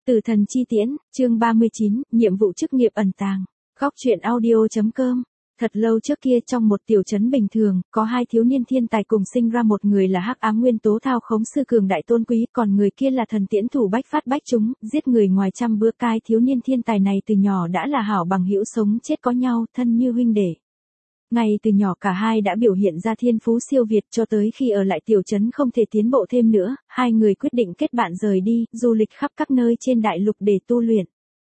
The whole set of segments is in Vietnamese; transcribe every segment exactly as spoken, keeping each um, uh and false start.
Tử thần chi tiễn, chương ba mươi chín, nhiệm vụ chức nghiệp ẩn tàng. Góc truyện audio.com. Thật lâu trước kia trong một tiểu trấn bình thường, có hai thiếu niên thiên tài cùng sinh ra, một người là hắc ám nguyên tố thao khống sư cường đại tôn quý, còn người kia là thần tiễn thủ bách phát bách trúng, giết người ngoài trăm bữa cai. Thiếu niên thiên tài này từ nhỏ đã là hảo bằng hữu, sống chết có nhau, thân như huynh đệ. Ngay từ nhỏ cả hai đã biểu hiện ra thiên phú siêu việt, cho tới khi ở lại tiểu trấn không thể tiến bộ thêm nữa, hai người quyết định kết bạn rời đi, du lịch khắp các nơi trên đại lục để tu luyện.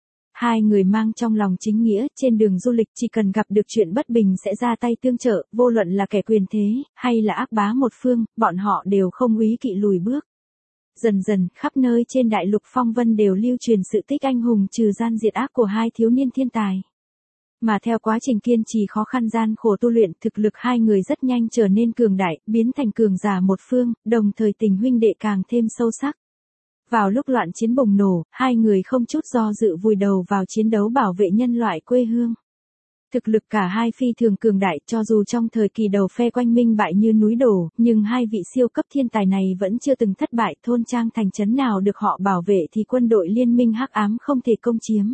Hai người mang trong lòng chính nghĩa, trên đường du lịch chỉ cần gặp được chuyện bất bình sẽ ra tay tương trợ, vô luận là kẻ quyền thế, hay là ác bá một phương, bọn họ đều không úy kỵ lùi bước. Dần dần, khắp nơi trên đại lục phong vân đều lưu truyền sự tích anh hùng trừ gian diệt ác của hai thiếu niên thiên tài. Mà theo quá trình kiên trì khó khăn gian khổ tu luyện, thực lực hai người rất nhanh trở nên cường đại, biến thành cường giả một phương, đồng thời tình huynh đệ càng thêm sâu sắc. Vào lúc loạn chiến bùng nổ, hai người không chút do dự vùi đầu vào chiến đấu bảo vệ nhân loại quê hương. Thực lực cả hai phi thường cường đại, cho dù trong thời kỳ đầu phe quanh minh bại như núi đổ, nhưng hai vị siêu cấp thiên tài này vẫn chưa từng thất bại, thôn trang thành trấn nào được họ bảo vệ thì quân đội liên minh hắc ám không thể công chiếm.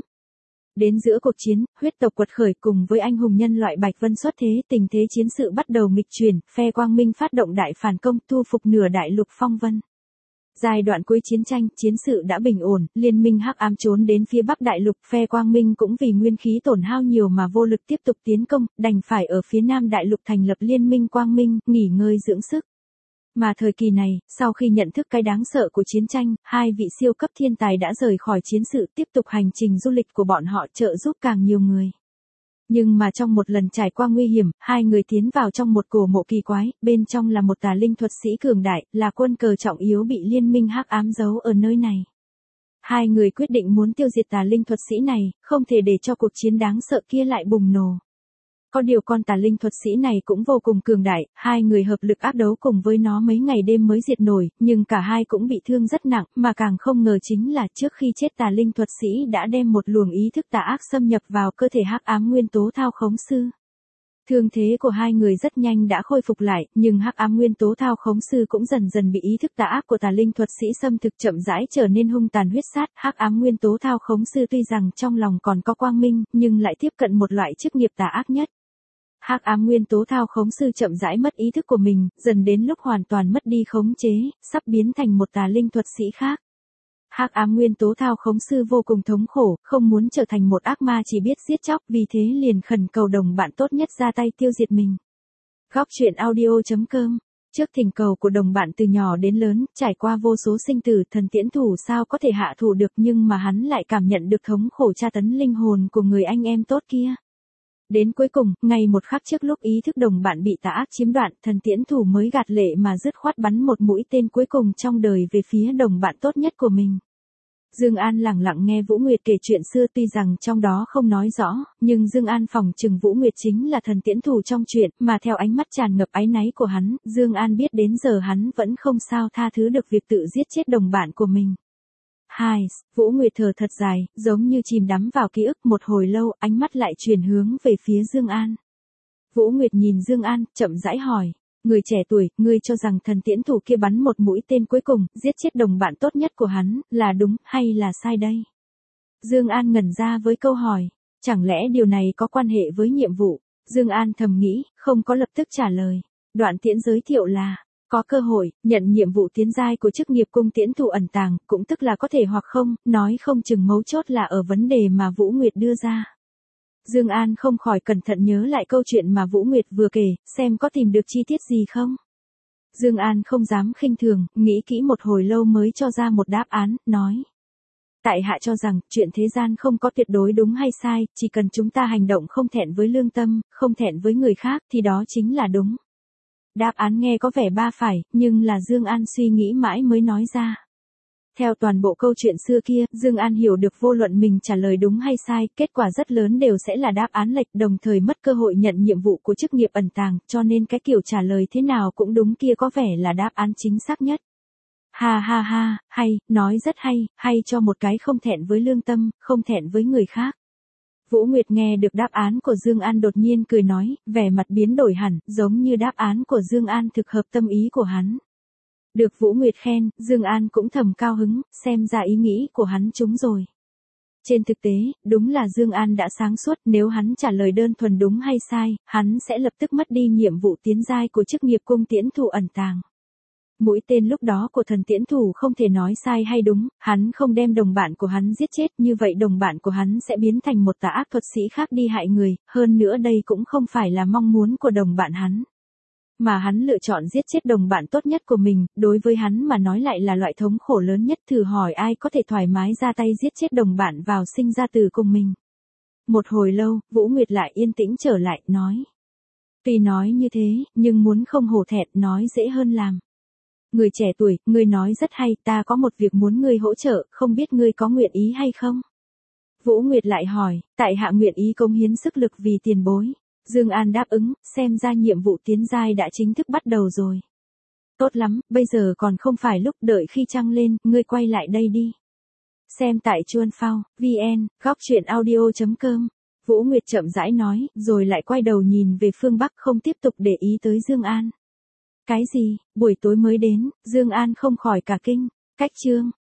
Đến giữa cuộc chiến, huyết tộc quật khởi cùng với anh hùng nhân loại Bạch Vân xuất thế, tình thế chiến sự bắt đầu nghịch chuyển, phe quang minh phát động đại phản công, thu phục nửa đại lục phong vân. Giai đoạn cuối chiến tranh, chiến sự đã bình ổn, liên minh hắc ám trốn đến phía bắc đại lục, phe quang minh cũng vì nguyên khí tổn hao nhiều mà vô lực tiếp tục tiến công, đành phải ở phía nam đại lục thành lập liên minh quang minh, nghỉ ngơi dưỡng sức. Mà thời kỳ này, sau khi nhận thức cái đáng sợ của chiến tranh, hai vị siêu cấp thiên tài đã rời khỏi chiến sự, tiếp tục hành trình du lịch của bọn họ, trợ giúp càng nhiều người. Nhưng mà trong một lần trải qua nguy hiểm, hai người tiến vào trong một cổ mộ kỳ quái, bên trong là một tà linh thuật sĩ cường đại, là quân cờ trọng yếu bị liên minh hắc ám giấu ở nơi này. Hai người quyết định muốn tiêu diệt tà linh thuật sĩ này, không thể để cho cuộc chiến đáng sợ kia lại bùng nổ. Có điều con tà linh thuật sĩ này cũng vô cùng cường đại, hai người hợp lực ác đấu cùng với nó mấy ngày đêm mới diệt nổi, nhưng cả hai cũng bị thương rất nặng, mà càng không ngờ chính là trước khi chết tà linh thuật sĩ đã đem một luồng ý thức tà ác xâm nhập vào cơ thể hắc ám nguyên tố thao khống sư. Thương thế của hai người rất nhanh đã khôi phục lại, nhưng hắc ám nguyên tố thao khống sư cũng dần dần bị ý thức tà ác của tà linh thuật sĩ xâm thực, chậm rãi trở nên hung tàn huyết sát. Hắc ám nguyên tố thao khống sư tuy rằng trong lòng còn có quang minh, nhưng lại tiếp cận một loại chức nghiệp tà ác nhất. Hắc ám nguyên tố thao khống sư chậm rãi mất ý thức của mình, dần đến lúc hoàn toàn mất đi khống chế, sắp biến thành một tà linh thuật sĩ khác. Hắc ám nguyên tố thao khống sư vô cùng thống khổ, không muốn trở thành một ác ma chỉ biết giết chóc, vì thế liền khẩn cầu đồng bạn tốt nhất ra tay tiêu diệt mình. Góc truyện audio.com. Trước thỉnh cầu của đồng bạn từ nhỏ đến lớn, trải qua vô số sinh tử, thần tiễn thủ sao có thể hạ thủ được, nhưng mà hắn lại cảm nhận được thống khổ tra tấn linh hồn của người anh em tốt kia. Đến cuối cùng, ngay một khắc trước lúc ý thức đồng bạn bị tà ác chiếm đoạt, thần tiễn thủ mới gạt lệ mà dứt khoát bắn một mũi tên cuối cùng trong đời về phía đồng bạn tốt nhất của mình. Dương An lặng lặng nghe Vũ Nguyệt kể chuyện xưa, tuy rằng trong đó không nói rõ, nhưng Dương An phỏng chừng Vũ Nguyệt chính là thần tiễn thủ trong chuyện, mà theo ánh mắt tràn ngập áy náy của hắn, Dương An biết đến giờ hắn vẫn không sao tha thứ được việc tự giết chết đồng bạn của mình. Hai, Vũ Nguyệt thở thật dài, giống như chìm đắm vào ký ức, một hồi lâu, ánh mắt lại chuyển hướng về phía Dương An. Vũ Nguyệt nhìn Dương An, chậm rãi hỏi, người trẻ tuổi, ngươi cho rằng thần tiễn thủ kia bắn một mũi tên cuối cùng, giết chết đồng bạn tốt nhất của hắn, là đúng, hay là sai đây? Dương An ngẩn ra với câu hỏi, chẳng lẽ điều này có quan hệ với nhiệm vụ? Dương An thầm nghĩ, không có lập tức trả lời. Đoạn Tiễn giới thiệu là, có cơ hội, nhận nhiệm vụ tiến giai của chức nghiệp cung tiễn thủ ẩn tàng, cũng tức là có thể hoặc không, nói không chừng mấu chốt là ở vấn đề mà Vũ Nguyệt đưa ra. Dương An không khỏi cẩn thận nhớ lại câu chuyện mà Vũ Nguyệt vừa kể, xem có tìm được chi tiết gì không. Dương An không dám khinh thường, nghĩ kỹ một hồi lâu mới cho ra một đáp án, nói. Tại hạ cho rằng, chuyện thế gian không có tuyệt đối đúng hay sai, chỉ cần chúng ta hành động không thẹn với lương tâm, không thẹn với người khác, thì đó chính là đúng. Đáp án nghe có vẻ ba phải, nhưng là Dương An suy nghĩ mãi mới nói ra. Theo toàn bộ câu chuyện xưa kia, Dương An hiểu được vô luận mình trả lời đúng hay sai, kết quả rất lớn đều sẽ là đáp án lệch, đồng thời mất cơ hội nhận nhiệm vụ của chức nghiệp ẩn tàng, cho nên cái kiểu trả lời thế nào cũng đúng kia có vẻ là đáp án chính xác nhất. Ha ha ha, hay, nói rất hay, hay cho một cái không thẹn với lương tâm, không thẹn với người khác. Vũ Nguyệt nghe được đáp án của Dương An đột nhiên cười nói, vẻ mặt biến đổi hẳn, giống như đáp án của Dương An thực hợp tâm ý của hắn. Được Vũ Nguyệt khen, Dương An cũng thầm cao hứng, xem ra ý nghĩ của hắn trúng rồi. Trên thực tế, đúng là Dương An đã sáng suốt, nếu hắn trả lời đơn thuần đúng hay sai, hắn sẽ lập tức mất đi nhiệm vụ tiến giai của chức nghiệp cung tiễn thủ ẩn tàng. Mũi tên lúc đó của thần tiễn thủ không thể nói sai hay đúng, hắn không đem đồng bạn của hắn giết chết, như vậy đồng bạn của hắn sẽ biến thành một tà ác thuật sĩ khác đi hại người, hơn nữa đây cũng không phải là mong muốn của đồng bạn hắn. Mà hắn lựa chọn giết chết đồng bạn tốt nhất của mình, đối với hắn mà nói lại là loại thống khổ lớn nhất, thử hỏi ai có thể thoải mái ra tay giết chết đồng bạn vào sinh ra tử cùng mình. Một hồi lâu, Vũ Nguyệt lại yên tĩnh trở lại, nói. Tuy nói như thế, nhưng muốn không hổ thẹn nói dễ hơn làm. Người trẻ tuổi, ngươi nói rất hay, ta có một việc muốn ngươi hỗ trợ, không biết ngươi có nguyện ý hay không? Vũ Nguyệt lại hỏi, tại hạ nguyện ý cống hiến sức lực vì tiền bối. Dương An đáp ứng, xem ra nhiệm vụ tiến giai đã chính thức bắt đầu rồi. Tốt lắm, bây giờ còn không phải lúc, đợi khi trăng lên, ngươi quay lại đây đi. Xem tại chuan phao, vn, góc truyện audio chấm com. Vũ Nguyệt chậm rãi nói, rồi lại quay đầu nhìn về phương Bắc, không tiếp tục để ý tới Dương An. Cái gì, buổi tối mới đến, Dương An không khỏi cả kinh. Cách chương